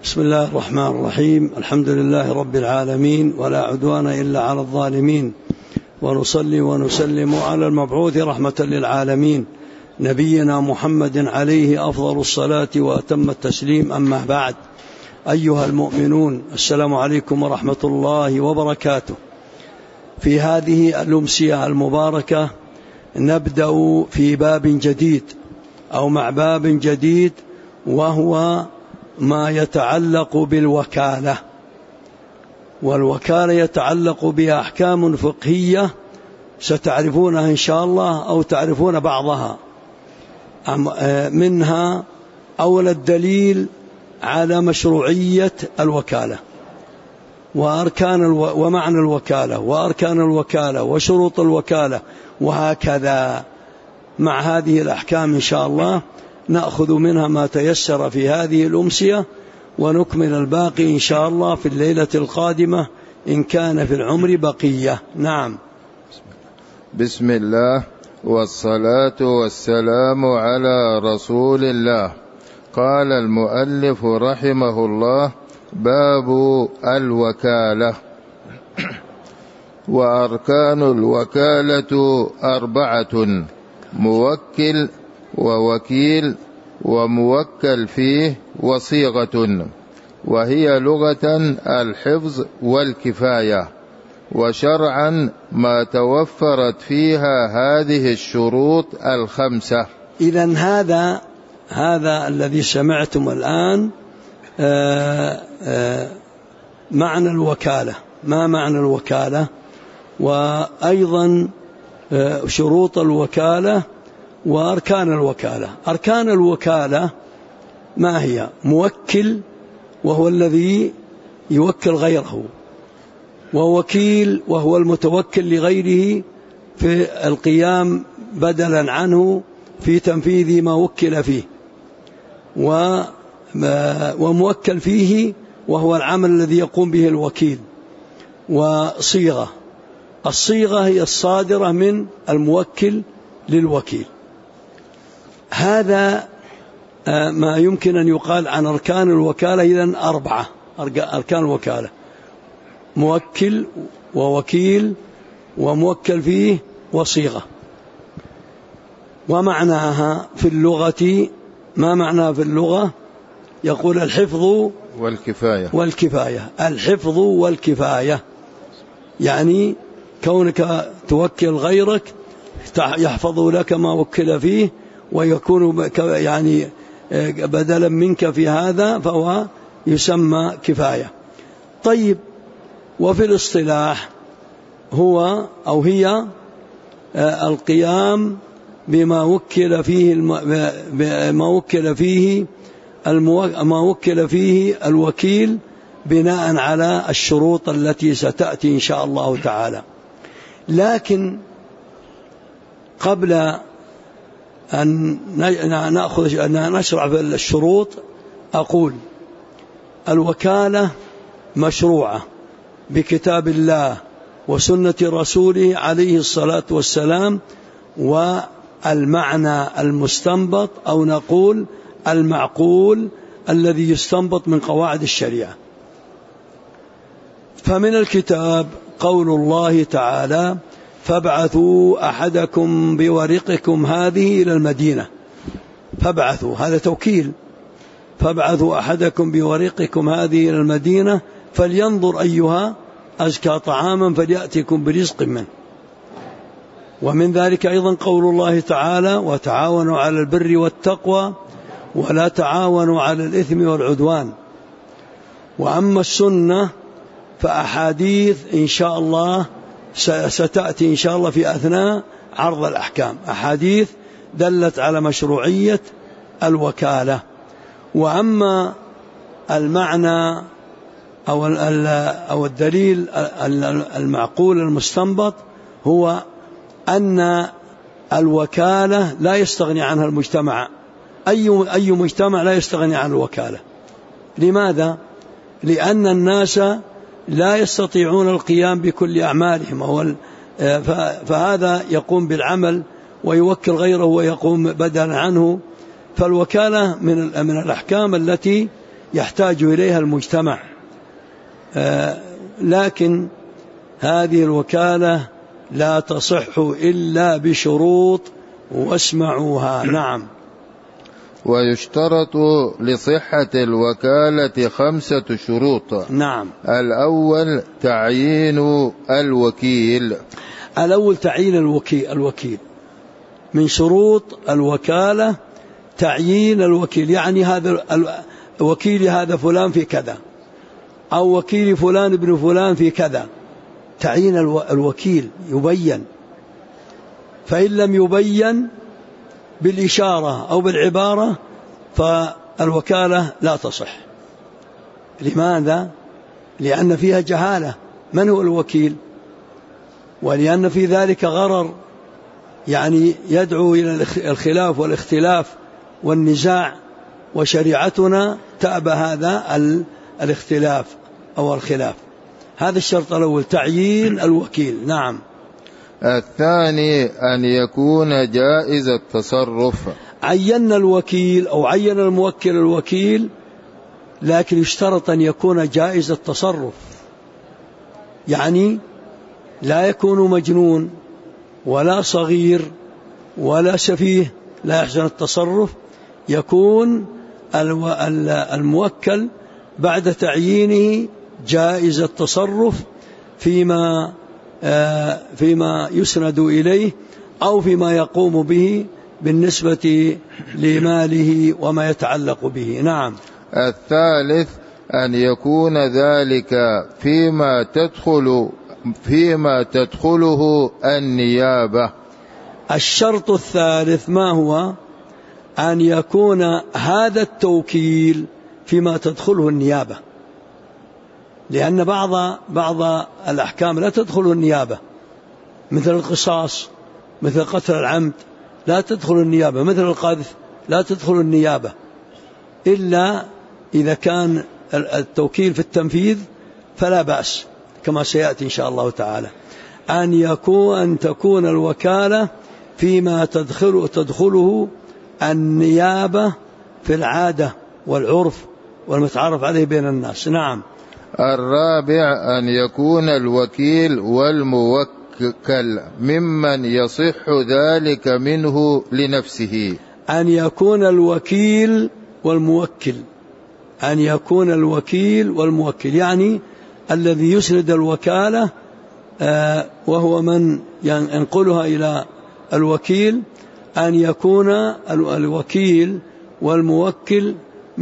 بسم الله الرحمن الرحيم. الحمد لله رب العالمين، ولا عدوان إلا على الظالمين، ونصلي ونسلم على المبعوث رحمة للعالمين نبينا محمد عليه أفضل الصلاة وأتم التسليم. أما بعد، أيها المؤمنون، السلام عليكم ورحمة الله وبركاته. في هذه الأمسية المباركة نبدأ في باب جديد أو مع باب جديد، وهو ما يتعلق بالوكالة. والوكالة يتعلق بها أحكام فقهية ستعرفونها إن شاء الله أو تعرفون بعضها منها. أول الدليل على مشروعية الوكالة ومعنى الوكالة وأركان الوكالة وشروط الوكالة، وهكذا مع هذه الأحكام إن شاء الله نأخذ منها ما تيسر في هذه الأمسية، ونكمل الباقي إن شاء الله في الليلة القادمة إن كان في العمر بقية. نعم. بسم الله والصلاة والسلام على رسول الله. قال المؤلف رحمه الله: باب الوكالة. وأركان الوكالة 4: موكل ووكيل وموكل فيه وصيغة، وهي لغة الحفظ والكفاية، وشرعا ما توفرت فيها هذه الشروط 5. إذن هذا الذي سمعتم الآن معنى الوكالة. ما معنى الوكالة؟ وأيضا شروط الوكالة وأركان الوكالة. أركان الوكالة ما هي؟ موكل، وهو الذي يوكل غيره، ووكيل، وهو المتوكل لغيره في القيام بدلا عنه في تنفيذ ما وكل فيه، وموكل فيه، وهو العمل الذي يقوم به الوكيل. وصيغة، الصيغة هي الصادرة من الموكل للوكيل. هذا ما يمكن أن يقال عن أركان الوكالة. إذن 4 أركان الوكالة: موكل ووكيل وموكل فيه وصيغة. ومعناها في اللغة، ما معناها في اللغة؟ يقول الحفظ والكفاية. الحفظ والكفاية يعني كونك توكل غيرك يحفظ لك ما وكل فيه، ويكون يعني بدلا منك في هذا، فهو يسمى كفاية. طيب، وفي الاصطلاح هو أو هي القيام بما وكل فيه الوكيل بناء على الشروط التي ستأتي إن شاء الله تعالى. لكن قبل أن نشرع في الشروط، أقول الوكالة مشروعة بكتاب الله وسنة رسوله عليه الصلاة والسلام، والمعنى المستنبط أو نقول المعقول الذي يستنبط من قواعد الشريعة. فمن الكتاب قول الله تعالى: فابعثوا أحدكم بورقكم هذه إلى المدينة. فابعثوا، هذا توكيل. فابعثوا أحدكم بورقكم هذه إلى المدينة فلينظر أيها أزكى طعاما فليأتكم برزق منه. ومن ذلك أيضا قول الله تعالى: وتعاونوا على البر والتقوى ولا تعاونوا على الإثم والعدوان. وأما السنة فأحاديث إن شاء الله ستأتي إن شاء الله في أثناء عرض الأحكام، أحاديث دلت على مشروعية الوكالة. وأما المعنى أو الدليل المعقول المستنبط، هو أن الوكالة لا يستغني عنها المجتمع. أي مجتمع لا يستغني عن الوكالة. لماذا؟ لأن الناس لا يستطيعون القيام بكل أعمالهم، فهذا يقوم بالعمل ويوكل غيره ويقوم بدلا عنه. فالوكالة من الأحكام التي يحتاج إليها المجتمع. لكن هذه الوكالة لا تصح إلا بشروط، واسمعوها. نعم. ويشترط لصحة الوكالة 5 شروط. نعم. الأول تعيين الوكيل. الأول تعيين الوكيل. من شروط الوكالة تعيين الوكيل، يعني هذا وكيلي هذا فلان في كذا، أو وكيل فلان ابن فلان في كذا. تعيين الوكيل يبين، فإن لم يبين بالإشارة أو بالعبارة فالوكالة لا تصح. لماذا؟ لأن فيها جهالة، من هو الوكيل؟ ولأن في ذلك غرر، يعني يدعو إلى الخلاف والاختلاف والنزاع، وشريعتنا تأبى هذا الاختلاف أو الخلاف. هذا الشرط الأول، تعيين الوكيل. نعم. الثاني أن يكون جائز التصرف. عين الوكيل أو عين الموكل الوكيل، لكن يشترط أن يكون جائز التصرف، يعني لا يكون مجنون ولا صغير ولا سفيه لا يحسن التصرف. يكون الموكل بعد تعيينه جائز التصرف فيما يسند إليه أو فيما يقوم به بالنسبة لماله وما يتعلق به. نعم. الثالث أن يكون ذلك فيما تدخله النيابة. الشرط الثالث ما هو؟ أن يكون هذا التوكيل فيما تدخله النيابة، لأن بعض الأحكام لا تدخل النيابة، مثل القصاص، مثل قتل العمد لا تدخل النيابة، مثل القذف لا تدخل النيابة، إلا إذا كان التوكيل في التنفيذ فلا بأس، كما سيأتي إن شاء الله تعالى. أن تكون الوكالة فيما تدخله النيابة في العادة والعرف والمتعارف عليه بين الناس. نعم. الرابع أن يكون الوكيل والموكل ممن يصح ذلك منه لنفسه. أن يكون الوكيل والموكل، أن يكون الوكيل والموكل، يعني الذي يسند الوكالة وهو من ينقلها إلى الوكيل، أن يكون الوكيل والموكل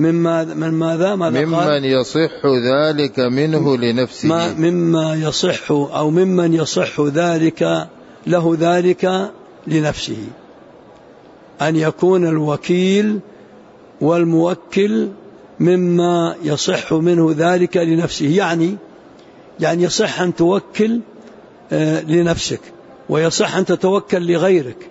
ممن يصح ذلك منه لنفسه، مما يصح أو ممن يصح ذلك له ذلك لنفسه. أن يكون الوكيل والموكل مما يصح منه ذلك لنفسه، يعني يصح أن توكل لنفسك، ويصح أن تتوكل لغيرك،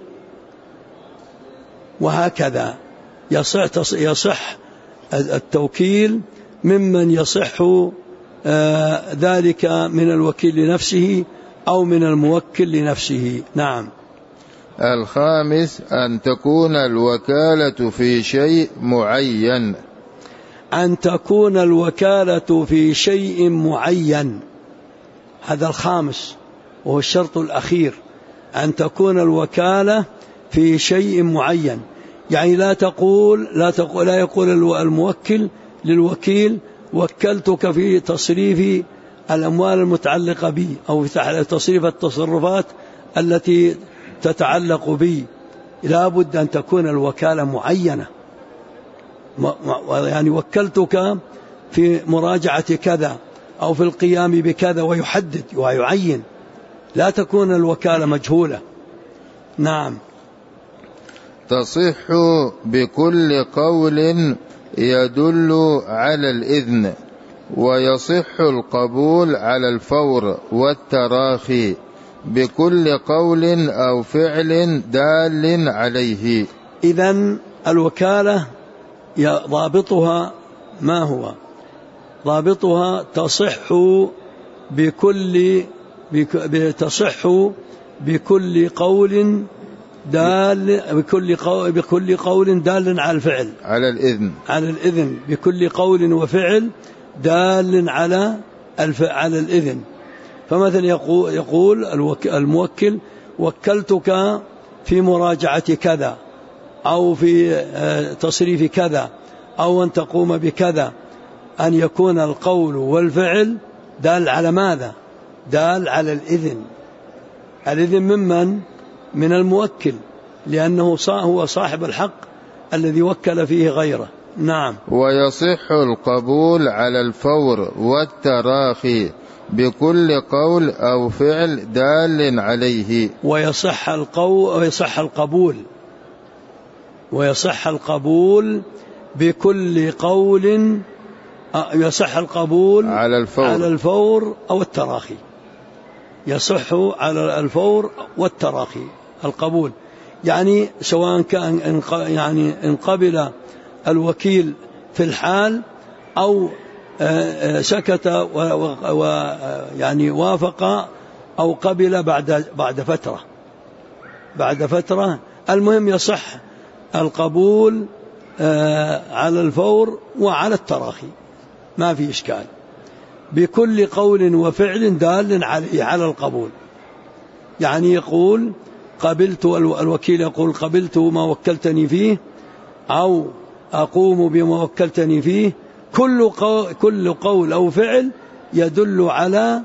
وهكذا يصح التوكيل ممن يصح ذلك من الوكيل لنفسه أو من الموكل لنفسه. نعم. الخامس أن تكون الوكالة في شيء معين. أن تكون الوكالة في شيء معين، هذا الخامس وهو الشرط الأخير، أن تكون الوكالة في شيء معين، يعني لا يقول الموكل للوكيل وكلتك في تصريف الأموال المتعلقة بي أو في تصريف التصرفات التي تتعلق بي. لا بد أن تكون الوكالة معينة، يعني وكلتك في مراجعة كذا أو في القيام بكذا، ويحدد ويعين، لا تكون الوكالة مجهولة. نعم. تصح بكل قول يدل على الإذن، ويصح القبول على الفور والتراخي بكل قول أو فعل دال عليه. إذن الوكالة ضابطها ما هو؟ ضابطها تصح بكل قول دال بكل قول دال على الفعل، على الإذن بكل قول وفعل دال على الإذن. فمثلا يقول الموكل وكلتك في مراجعة كذا، أو في تصريف كذا، أو أن تقوم بكذا، أن يكون القول والفعل دال على ماذا؟ دال على الإذن. الإذن ممن؟ من الموكل، لأنه هو صاحب الحق الذي وكل فيه غيره. نعم. ويصح القبول على الفور والتراخي بكل قول أو فعل دال عليه. ويصح القبول بكل قول، يصح القبول على الفور أو التراخي. يصح على الفور والتراخي القبول، يعني سواء كان إن قبل الوكيل في الحال أو سكت يعني وافق أو قبل بعد فترة. المهم يصح القبول على الفور وعلى التراخي، ما في إشكال، بكل قول وفعل دال على القبول. يعني يقول قبلت، الوكيل يقول قبلت ما وكلتني فيه، أو أقوم بما وكلتني فيه. كل قول أو فعل يدل على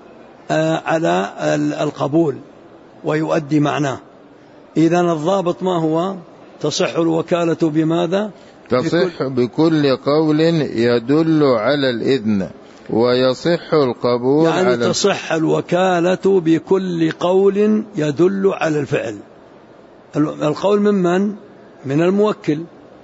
القبول ويؤدي معناه. إذن الضابط ما هو؟ تصح الوكالة بماذا؟ تصح بكل قول يدل على الإذن، ويصح القبول يعني تصح الوكالة بكل قول يدل على الفعل. القول ممن؟ من الموكل،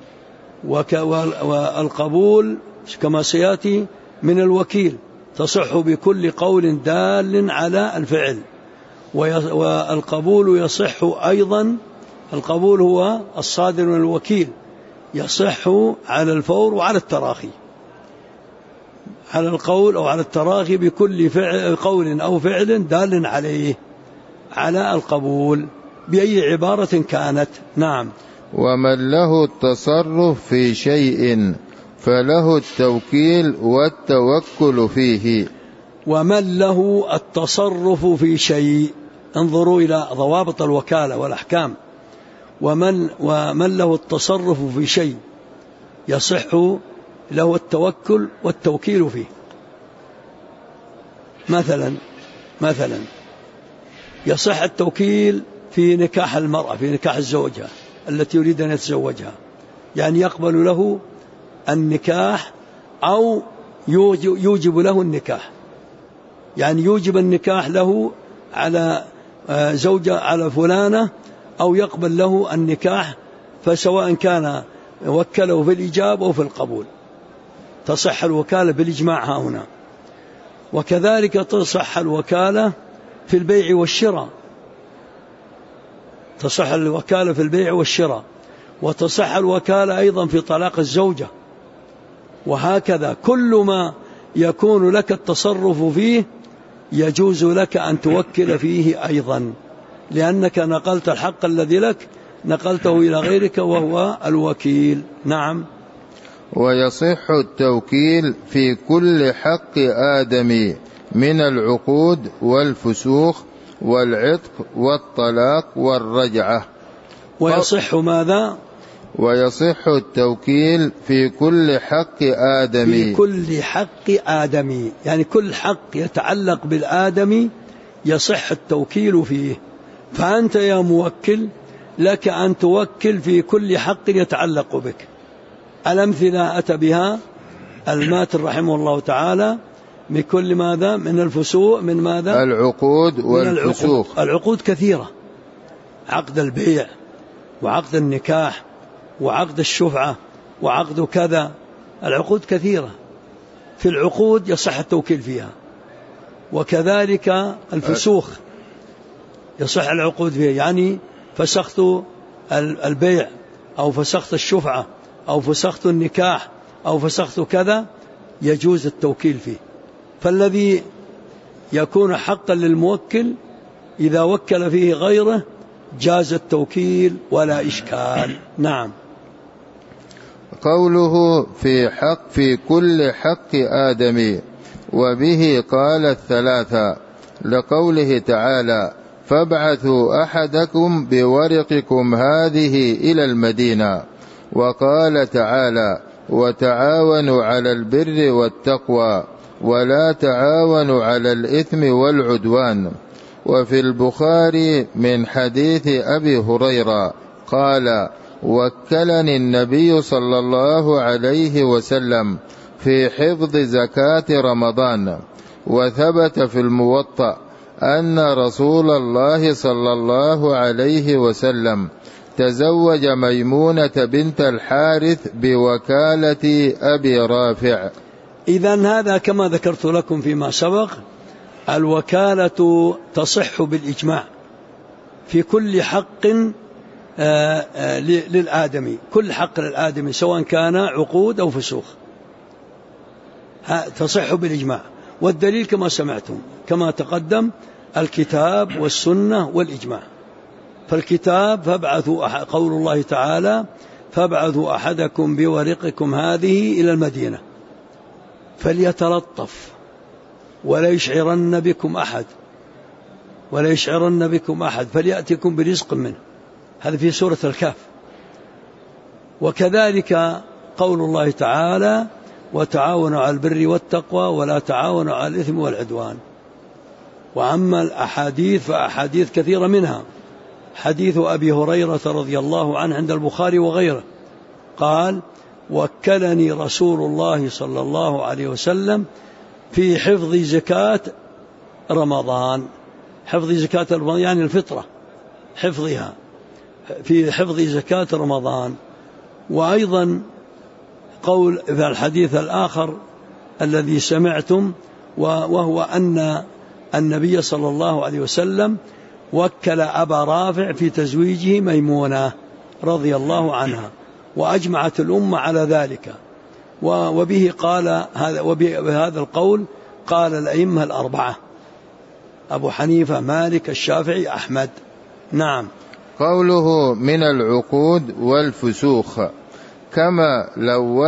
والقبول كما سيأتي من الوكيل. تصح بكل قول دال على الفعل. والقبول يصح أيضا، القبول هو الصادر من الوكيل، يصح على الفور وعلى التراخي، على القول أو على التراخي بكل قول أو فعل دال عليه على القبول بأي عبارة كانت. نعم. ومن له التصرف في شيء فله التوكيل والتوكل فيه. ومن له التصرف في شيء، انظروا إلى ضوابط الوكالة والأحكام. ومن له التصرف في شيء يصح له التوكل والتوكيل فيه. مثلا يصح التوكيل في نكاح المرأة، في نكاح الزوجة التي يريد أن يتزوجها، يعني يقبل له النكاح أو يوجب له النكاح، يعني يوجب النكاح له على زوجة، على فلانة، أو يقبل له النكاح، فسواء كان وكله في الإجابة أو في القبول تصح الوكالة بالإجماع هنا. وكذلك تصح الوكالة في البيع والشراء، تصح الوكالة في البيع والشراء، وتصح الوكالة أيضا في طلاق الزوجة. وهكذا كل ما يكون لك التصرف فيه يجوز لك أن توكل فيه أيضا، لأنك نقلت الحق الذي لك، نقلته إلى غيرك وهو الوكيل. نعم. ويصح التوكيل في كل حق آدمي من العقود والفسوخ والعتق والطلاق والرجعة. ويصح ماذا؟ ويصح التوكيل في كل حق آدمي، في كل حق آدمي، يعني كل حق يتعلق بالآدمي يصح التوكيل فيه. فأنت يا موكل لك أن توكل في كل حق يتعلق بك. الأمثلة أتى بها الماتر رحمه الله تعالى من كل ماذا؟ من الفسوق، من ماذا؟ العقود والفسوق. العقود كثيرة، عقد البيع وعقد النكاح وعقد الشفعة وعقد كذا، العقود كثيرة. في العقود يصح التوكيل فيها. وكذلك الفسوخ يصح العقود فيها، يعني فسخت البيع أو فسخت الشفعة أو فسخت النكاح أو فسخت كذا، يجوز التوكيل فيه. فالذي يكون حقا للموكل إذا وكل فيه غيره جاز التوكيل ولا إشكال. نعم. قوله في كل حق آدمي، وبه قال الثلاثة، لقوله تعالى: فابعثوا أحدكم بورقكم هذه إلى المدينة. وقال تعالى: وتعاونوا على البر والتقوى ولا تعاونوا على الإثم والعدوان. وفي البخاري من حديث أبي هريرة قال: وكلني النبي صلى الله عليه وسلم في حفظ زكاة رمضان. وثبت في الموطأ أن رسول الله صلى الله عليه وسلم تزوج ميمونة بنت الحارث بوكالة أبي رافع. إذن هذا كما ذكرت لكم فيما سبق، الوكالة تصح بالإجماع في كل حق للآدمي، كل حق للآدمي سواء كان عقود أو فسوخ، تصح بالإجماع. والدليل كما سمعتم كما تقدم الكتاب والسنة والإجماع. فالكتاب فابعثوا، قول الله تعالى: فابعثوا أحدكم بورقكم هذه إلى المدينة فليتلطف ولا يشعرن بكم أحد فليأتكم برزق منه. هذا في سورة الكهف. وكذلك قول الله تعالى: وتعاونوا على البر والتقوى ولا تعاونوا على الإثم والعدوان. وأما الأحاديث فأحاديث كثيرة، منها حديث أبي هريرة رضي الله عنه عند البخاري وغيره قال: وكلني رسول الله صلى الله عليه وسلم في حفظ زكاة رمضان. حفظ زكاة رمضان يعني الفطرة، حفظها، في حفظ زكاة رمضان. وأيضا قول في الحديث الآخر الذي سمعتم، وهو أن النبي صلى الله عليه وسلم وكل أبا رافع في تزويجه ميمونة رضي الله عنها، وأجمعت الأمة على ذلك. وبه قال وبهذا القول قال الأئمة الأربعة: أبو حنيفة، مالك، الشافعي، أحمد. نعم. قوله من العقود والفسوخ، كما لو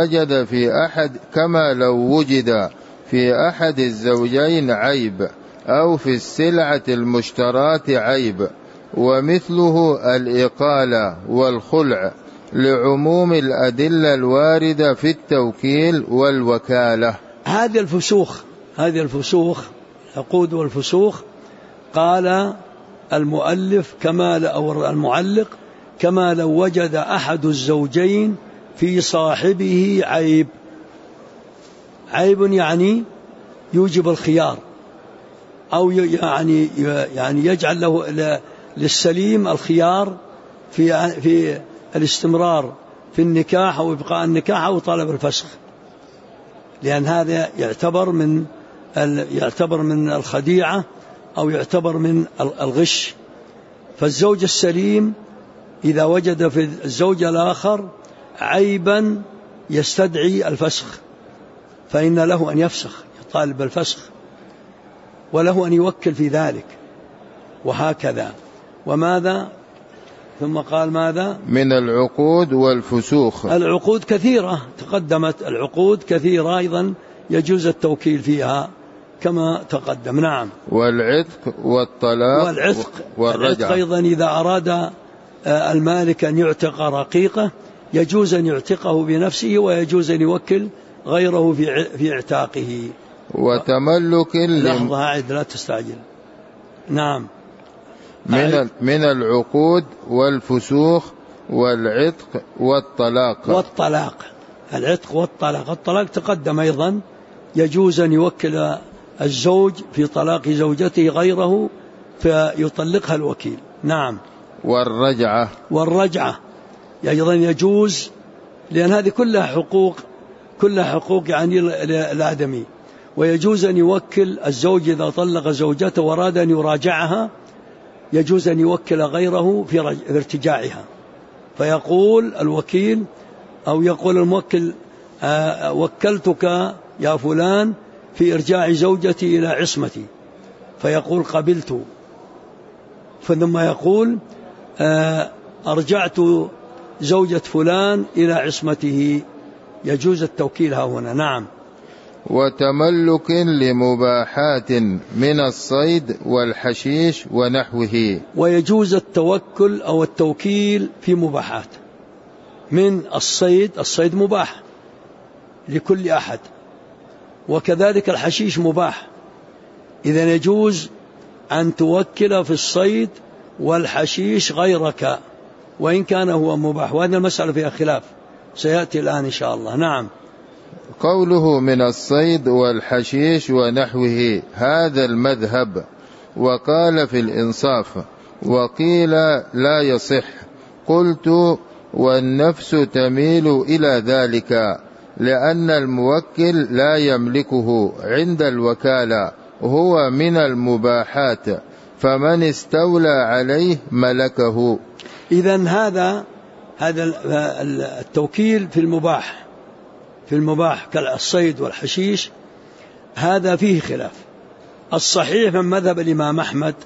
وجد في أحد الزوجين عيب، أو في السلعة المشتراة عيب. ومثله الإقالة والخلع، لعموم الأدلة الواردة في التوكيل والوكالة. هذه الفسوخ عقود والفسوخ، قال المؤلف أو المعلق: كما لو وجد أحد الزوجين في صاحبه عيب. عيب يعني يوجب الخيار، أو يعني يجعل له للسليم الخيار في الاستمرار في النكاح أو إبقاء النكاح أو طلب الفسخ، لأن هذا يعتبر من الخديعة أو يعتبر من الغش. فالزوج السليم إذا وجد في الزوج الآخر عيبا يستدعي الفسخ فإن له أن يفسخ، يطالب الفسخ، وله أن يوكل في ذلك، وهكذا. وماذا ثم قال ماذا؟ من العقود والفسوخ. العقود كثيرة تقدمت، العقود كثيرة أيضا يجوز التوكيل فيها كما تقدم. نعم. والعتق والطلاق والرجعة. العتق أيضا إذا أراد المالك أن يعتق رقيقه يجوز أن يعتقه بنفسه، ويجوز أن يوكل غيره في اعتاقه. وتملك لحظة، أعد لا تستعجل. نعم. من العقود والفسوخ والعتق والطلاق. العتق والطلاق. الطلاق تقدم أيضا، يجوز أن يوكل الزوج في طلاق زوجته غيره فيطلقها الوكيل. نعم. والرجعة أيضا يجوز، لأن هذه كلها حقوق يعني الآدمي. ويجوز أن يوكل الزوج إذا طلق زوجته وأراد أن يراجعها، يجوز أن يوكل غيره في ارتجاعها، فيقول الوكيل أو يقول الموكل: وكلتك يا فلان في إرجاع زوجتي إلى عصمتي، فيقول: قبلت. ثم يقول: أرجعت زوجة فلان إلى عصمته، يجوز التوكيل ها هنا. نعم. وتملك لمباحات من الصيد والحشيش ونحوه. ويجوز التوكل أو التوكيل في مباحات من الصيد. الصيد مباح لكل أحد، وكذلك الحشيش مباح. إذن يجوز أن توكل في الصيد والحشيش غيرك وإن كان هو مباح، وهذه المسألة فيها خلاف سيأتي الآن إن شاء الله. نعم. قوله من الصيد والحشيش ونحوه هذا المذهب، وقال في الإنصاف وقيل لا يصح. قلت والنفس تميل إلى ذلك لأن الموكل لا يملكه عند الوكالة، هو من المباحات، فمن استولى عليه ملكه. إذن هذا التوكيل في المباح كالصيد والحشيش هذا فيه خلاف. الصحيح من مذهب الإمام أحمد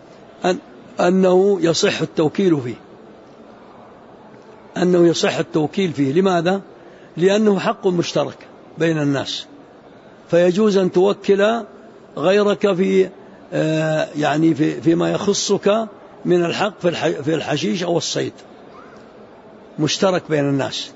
أنه يصح التوكيل فيه. لماذا؟ لأنه حق مشترك بين الناس، فيجوز أن توكل غيرك فيما يخصك من الحق في الحشيش أو الصيد، مشترك بين الناس.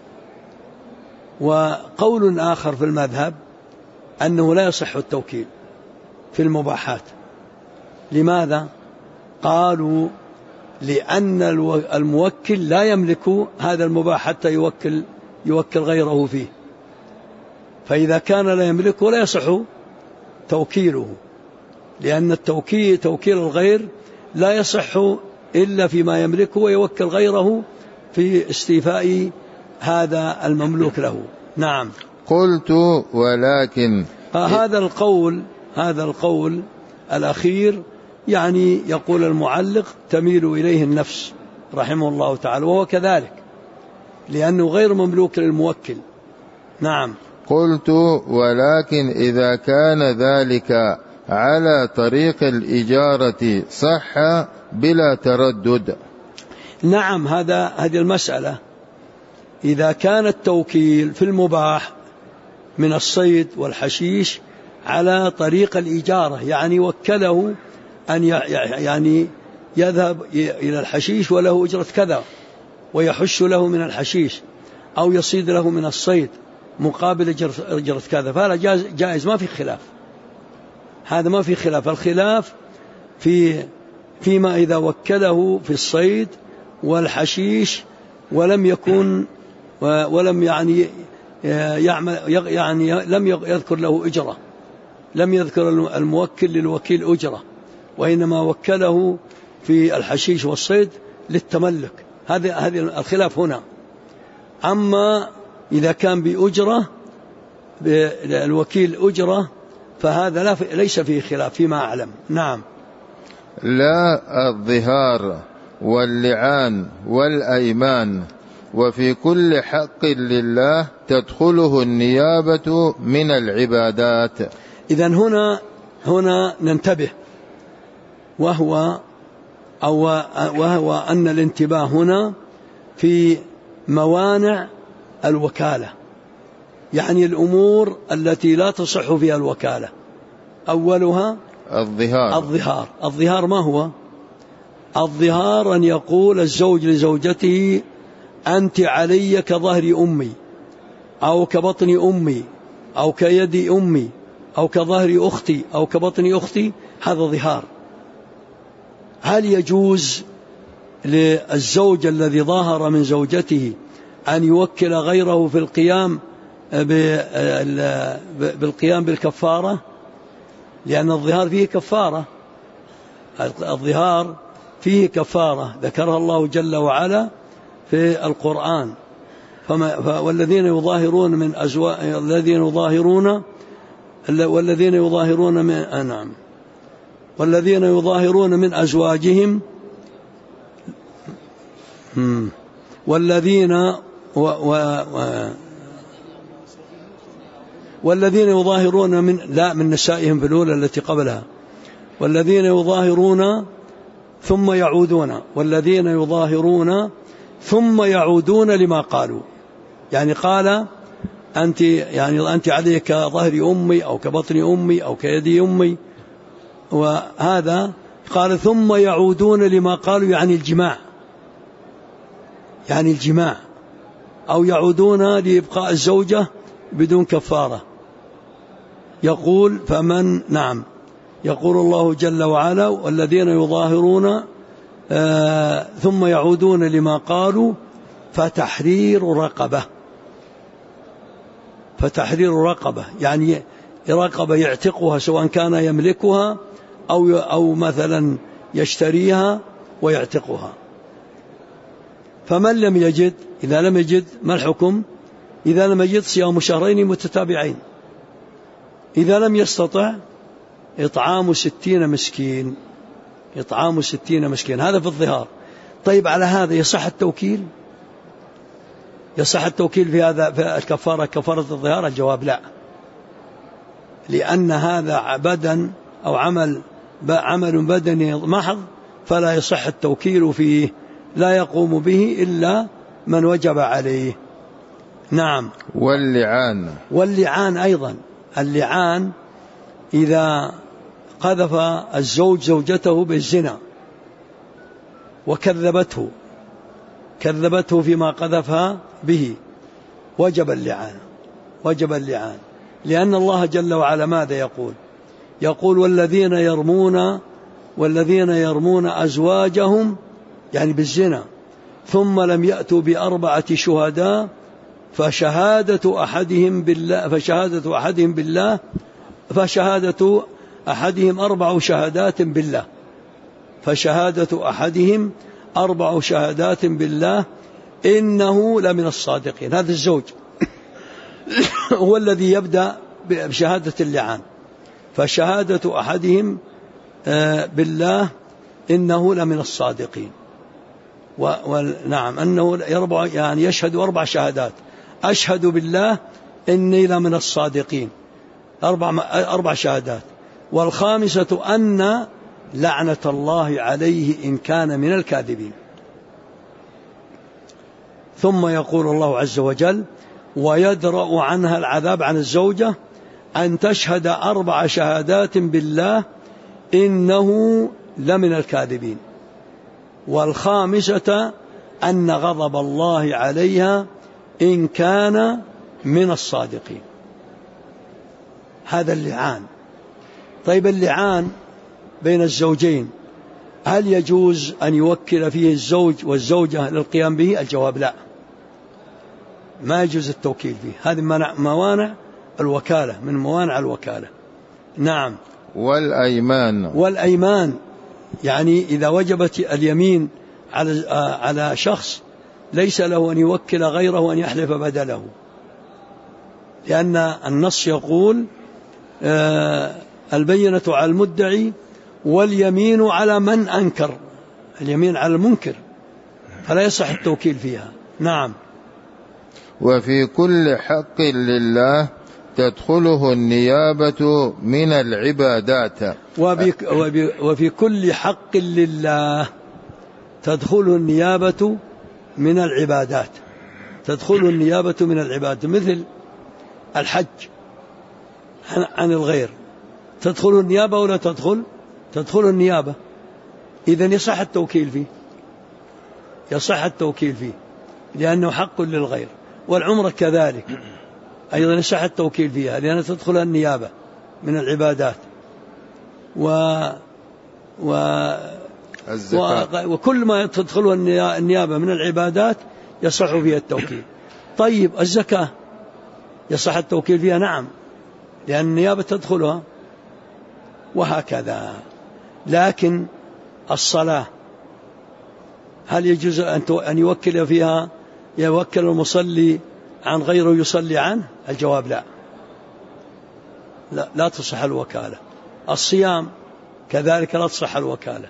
وقول آخر في المذهب أنه لا يصح التوكيل في المباحات. لماذا؟ قالوا لأن الموكل لا يملك هذا المباح حتى يوكل غيره فيه، فإذا كان لا يملكه لا يصح توكيله، لأن توكيل الغير لا يصح إلا فيما يملكه، ويوكل غيره في استيفاء هذا المملوك له. نعم. قلت ولكن هذا القول الأخير يقول المعلق تميل إليه النفس رحمه الله تعالى، وهو كذلك لأنه غير مملوك للموكل. نعم. قلت ولكن إذا كان ذلك على طريق الإجارة صح بلا تردد. نعم. هذه المسألة إذا كان التوكيل في المباح من الصيد والحشيش على طريق الإجارة، وكله أن يذهب إلى الحشيش وله أجرة كذا ويحش له من الحشيش، أو يصيد له من الصيد مقابل أجرة كذا، فهذا جائز، ما في خلاف. هذا ما في خلاف. الخلاف فيما إذا وكله في الصيد والحشيش ولم لم يذكر له أجرة، لم يذكر الموكل للوكيل أجرة، وإنما وكله في الحشيش والصيد للتملك. هذا الخلاف هنا. أما إذا كان بأجرة الوكيل أجرة فهذا ليس فيه خلاف فيما أعلم. نعم. لا الظهار واللعان والأيمان، وفي كل حق لله تدخله النيابة من العبادات. إذن هنا ننتبه، وهو أن الانتباه هنا في موانع الوكالة، الأمور التي لا تصح فيها الوكالة. أولها الظهار. ما هو الظهار؟ أن يقول الزوج لزوجته أنت علي كظهر أمي، أو كبطن أمي، أو كيد أمي، أو كظهر أختي، أو كبطن أختي. هذا ظهار. هل يجوز للزوج الذي ظاهر من زوجته أن يوكل غيره في بالقيام بالكفارة؟ لأن الظهار فيه كفارة. الظهار فيه كفارة ذكرها الله جل وعلا في القرآن. والذين يظاهرون من والذين يظاهرون من أزواجهم والذين يظاهرون من نسائهم في الأولى التي قبلها، والذين يظاهرون ثم يعودون، والذين يظاهرون ثم يعودون لما قالوا. يعني قال أنت عليك كظهر أمي أو كبطن أمي أو كيد أمي، وهذا قال ثم يعودون لما قالوا، يعني الجماع، أو يعودون لإبقاء الزوجة بدون كفارة. يقول يقول الله جل وعلا والذين يظاهرون ثم يعودون لما قالوا فتحرير رقبة، يعني رقبة يعتقها سواء كان يملكها أو مثلا يشتريها ويعتقها. فمن لم يجد، إذا لم يجد ما الحكم؟ إذا لم يجد صيام شهرين متتابعين. إذا لم يستطع إطعام 60 مسكين، هذا في الظهار. طيب على هذا يصح التوكيل في هذا في كفارة الظهار؟ الجواب لا، لأن هذا بدن أو عمل بدني محض، فلا يصح التوكيل فيه، لا يقوم به إلا من وجب عليه. نعم. واللعان أيضا، اللعان إذا قذف الزوج زوجته بالزنا وكذبته فيما قذفها به، وجب اللعان، لأن الله جل وعلا ماذا يقول والذين يرمون أزواجهم يعني بالزنا ثم لم يأتوا ب4 شهداء فشهادة أحدهم 4 شهادات بالله، فشهادة أحدهم 4 شهادات بالله إنه لمن الصادقين. هذا الزوج هو الذي يبدأ بشهادة اللعان، فشهادة أحدهم بالله إنه لمن الصادقين. ونعم أنه يعني يشهد 4 شهادات، أشهد بالله إني لمن الصادقين، 4 شهادات. والخامسة أن لعنة الله عليه إن كان من الكاذبين. ثم يقول الله عز وجل ويدرأ عنها العذاب، عن الزوجة أن تشهد 4 شهادات بالله إنه لمن الكاذبين. والخامسة أن غضب الله عليها إن كان من الصادقين. هذا اللعان. طيب اللعان بين الزوجين هل يجوز أن يوكل فيه الزوج والزوجة للقيام به؟ الجواب لا، ما يجوز التوكيل فيه، هذه موانع الوكالة، من موانع الوكالة. نعم. والأيمان يعني إذا وجبت اليمين على شخص ليس له أن يوكل غيره أن يحلف بدله، لأن النص يقول البينة على المدعي واليمين على من أنكر، اليمين على المنكر، فلا يصح التوكيل فيها. نعم. وفي كل حق لله تدخله النيابة من العبادات. وفي كل حق لله تدخله النيابة من العبادات، مثل الحج عن الغير تدخل النيابة ولا تدخل النيابة، إذن يصح التوكيل فيه لأنه حق للغير. والعمرة كذلك أيضا يصح التوكيل فيها لأنها تدخل النيابة من العبادات، وكل ما تدخل النيابة من العبادات يصح فيها التوكيل. طيب الزكاة يصح التوكيل فيها؟ نعم، لأن النيابة تدخلها، وهكذا. لكن الصلاة هل يجوز أن يوكل فيها، يوكل المصلي عن غيره يصلي عنه؟ الجواب لا تصح الوكالة. الصيام كذلك لا تصح الوكالة،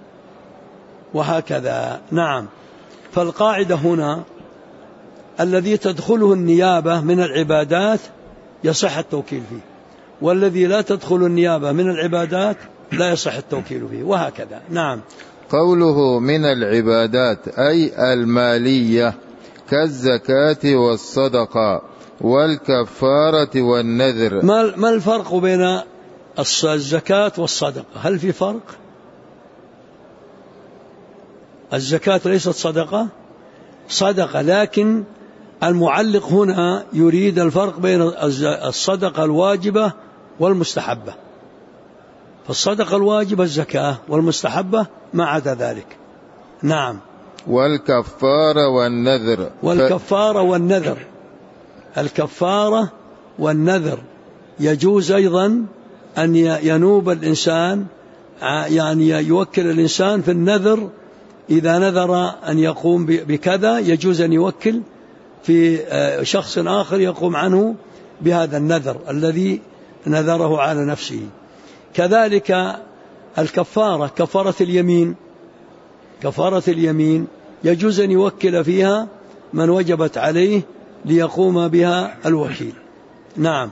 وهكذا. نعم. فالقاعدة هنا الذي تدخله النيابة من العبادات يصح التوكيل فيه، والذي لا تدخل النيابة من العبادات لا يصح التوكيل فيه، وهكذا. نعم. قوله من العبادات أي المالية كالزكاة والصدقة والكفارة والنذر. ما الفرق بين الزكاة والصدقة؟ هل في فرق؟ الزكاة ليست صدقة، صدقة، لكن المعلق هنا يريد الفرق بين الصدقة الواجبة والمستحبة. فالصدقة الواجبة الزكاة، والمستحبة ما عدا ذلك. نعم. والكفارة والنذر. والكفارة والنذر، الكفارة والنذر يجوز أيضا أن ينوب الإنسان، يعني يوكل الإنسان في النذر. إذا نذر أن يقوم بكذا يجوز أن يوكل في شخص آخر يقوم عنه بهذا النذر الذي نذره على نفسه. كذلك الكفارة، كفارة اليمين، كفارة اليمين يجوز أن يوكل فيها من وجبت عليه ليقوم بها الوكيل. نعم.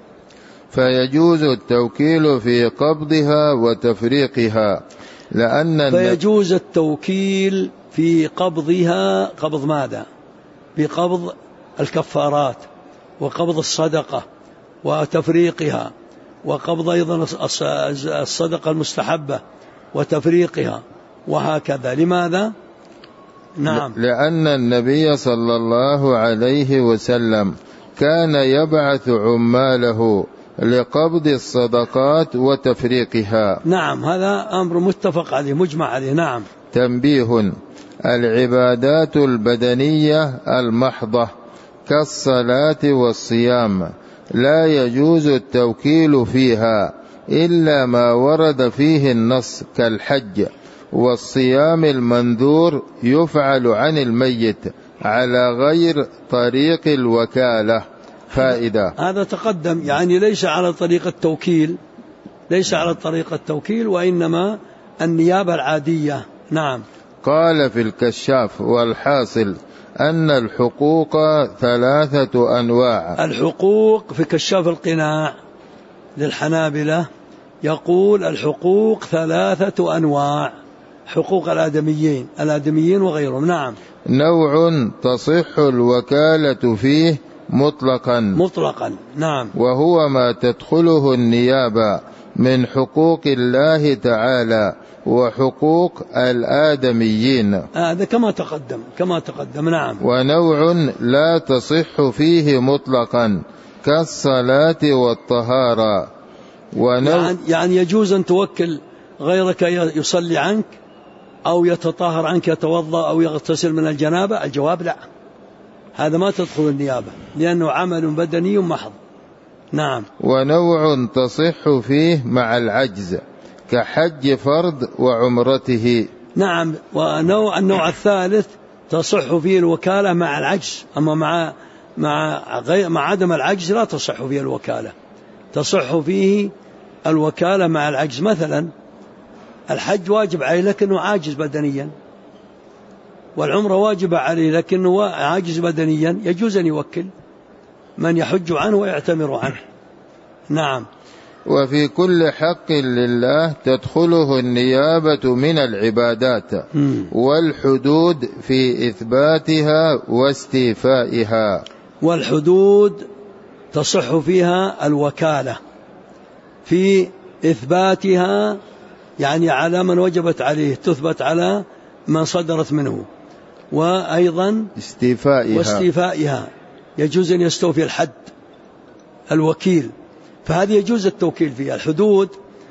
فيجوز التوكيل في قبضها وتفريقها، فيجوز التوكيل في قبضها. قبض ماذا؟ بقبض الكفارات، وقبض الصدقة، وتفريقها، وقبض أيضا الصدقة المستحبة وتفريقها، وهكذا. لماذا؟ نعم. لأن النبي صلى الله عليه وسلم كان يبعث عماله لقبض الصدقات وتفريقها. نعم، هذا أمر متفق عليه مجمع عليه. نعم. تنبيه: العبادات البدنية المحضة كالصلاة والصيام لا يجوز التوكيل فيها إلا ما ورد فيه النص كالحج، والصيام المنذور يفعل عن الميت على غير طريق الوكالة. فائدة: هذا تقدم، يعني ليس على طريق التوكيل، ليس على طريق التوكيل، وإنما النيابة العادية. نعم. قال في الكشاف: والحاصل أن الحقوق 3 أنواع. الحقوق في كشاف القناع للحنابلة يقول الحقوق 3 أنواع، حقوق الآدميين وغيرهم. نعم. نوع تصح الوكالة فيه مطلقا. نعم. وهو ما تدخله النيابة من حقوق الله تعالى وحقوق الآدميين، هذا كما تقدم. نعم. ونوع لا تصح فيه مطلقا كالصلاة والطهارة. يعني يجوز أن توكل غيرك يصلي عنك أو يتطهر عنك، يتوضأ أو يغتسل من الجنابة؟ الجواب لا، هذا ما تدخل النيابة لأنه عمل بدني محض. نعم. ونوع تصح فيه مع العجز كحج فرض وعمرته. نعم. النوع الثالث تصح فيه الوكالة مع العجز، أما مع عدم العجز لا تصح فيه الوكالة. تصح فيه الوكالة مع العجز. مثلا الحج واجب عليه لكنه عاجز بدنيا، والعمرة واجبة عليه لكنه عاجز بدنيا، يجوز أن يوكل من يحج عنه ويعتمر عنه. نعم. وفي كل حق لله تدخله النيابة من العبادات والحدود في إثباتها واستيفائها. والحدود تصح فيها الوكالة في إثباتها، يعني على من وجبت عليه، تثبت على من صدرت منه، وأيضا واستيفائها يجوز أن يستوفي الحد الوكيل، فهذه يجوز التوكيل فيها. الحدود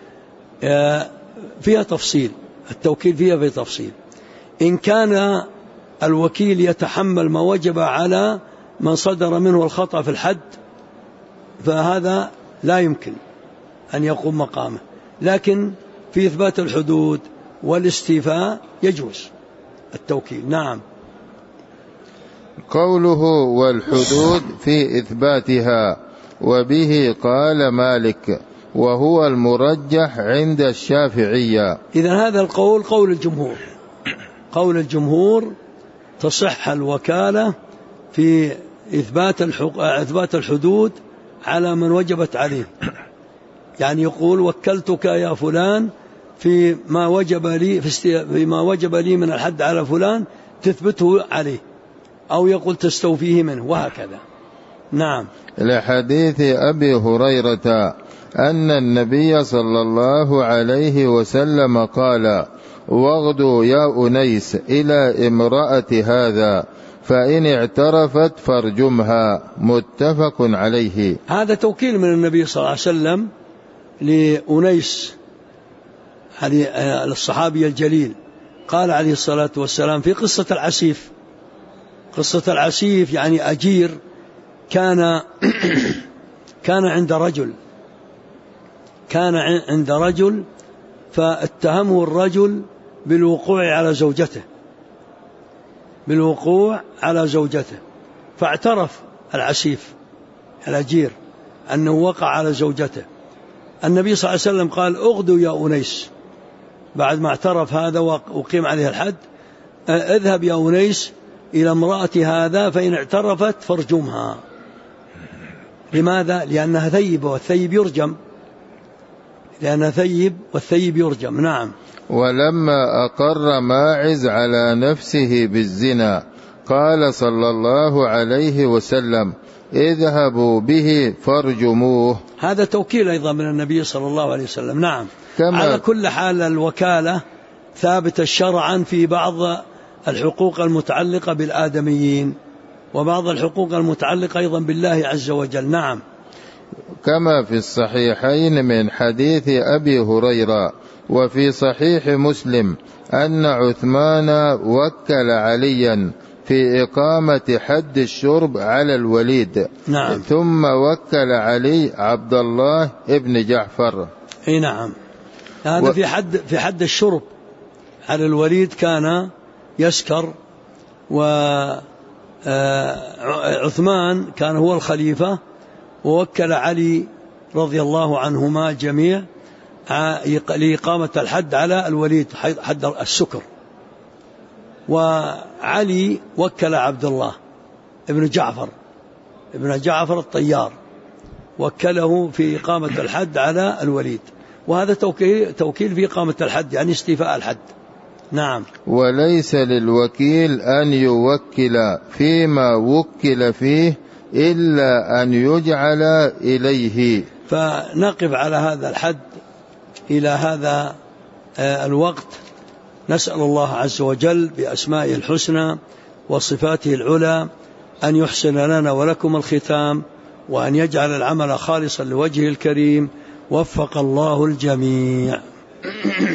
فيها تفصيل، التوكيل فيها في تفصيل. إن كان الوكيل يتحمل ما وجب على من صدر منه الخطأ في الحد فهذا لا يمكن أن يقوم مقامه، لكن في إثبات الحدود والاستيفاء يجوز التوكيل. نعم. قوله والحدود في إثباتها، وبه قال مالك، وهو المرجح عند الشافعية. إذن هذا القول قول الجمهور تصح الوكالة في إثبات الحدود على من وجبت عليه، يعني يقول وكلتك يا فلان فيما وجب لي من الحد على فلان تثبته عليه، أو يقول تستوفيه منه، وهكذا. نعم. لحديث أبي هريرة أن النبي صلى الله عليه وسلم قال: واغدوا يا أنيس إلى امرأة هذا فإن اعترفت فارجمها. متفق عليه. هذا توكيل من النبي صلى الله عليه وسلم لأنيس الصحابي الجليل. قال عليه الصلاة والسلام في قصة العسيف، قصة العسيف يعني أجير كان عند رجل فاتهمه الرجل بالوقوع على زوجته، فاعترف العسيف الأجير أنه وقع على زوجته. النبي صلى الله عليه وسلم قال: اغدوا يا أنيس، بعد ما اعترف هذا وقيم عليه الحد، اذهب يا أنيس إلى امرأة هذا فإن اعترفت فارجمها. لماذا؟ لأنها ثيب والثيب يرجم. نعم. ولما أقر ماعز على نفسه بالزنا قال صلى الله عليه وسلم: اذهبوا به فارجموه. هذا توكيل أيضا من النبي صلى الله عليه وسلم. نعم. على كل حال الوكالة ثابتة شرعا في بعض الحقوق المتعلقة بالآدميين، وبعض الحقوق المتعلقة أيضا بالله عز وجل. نعم. كما في الصحيحين من حديث أبي هريرة وفي صحيح مسلم أن عثمان وكل عليا في إقامة حد الشرب على الوليد. نعم. ثم وكل علي عبد الله ابن جعفر. نعم. هذا في حد الشرب على الوليد كان يسكر، وعثمان كان هو الخليفة، ووكل علي رضي الله عنهما جميع لإقامة الحد على الوليد، حد السكر. وعلي وكل عبد الله ابن جعفر الطيار، وكله في إقامة الحد على الوليد، وهذا توكيل في إقامة الحد يعني استيفاء الحد. نعم. وليس للوكيل أن يوكل فيما وكل فيه إلا أن يجعل إليه. فنقف على هذا الحد إلى هذا الوقت. نسأل الله عز وجل بأسمائه الحسنى وصفاته العلى أن يحسن لنا ولكم الختام، وأن يجعل العمل خالصا لوجهه الكريم. وفق الله الجميع.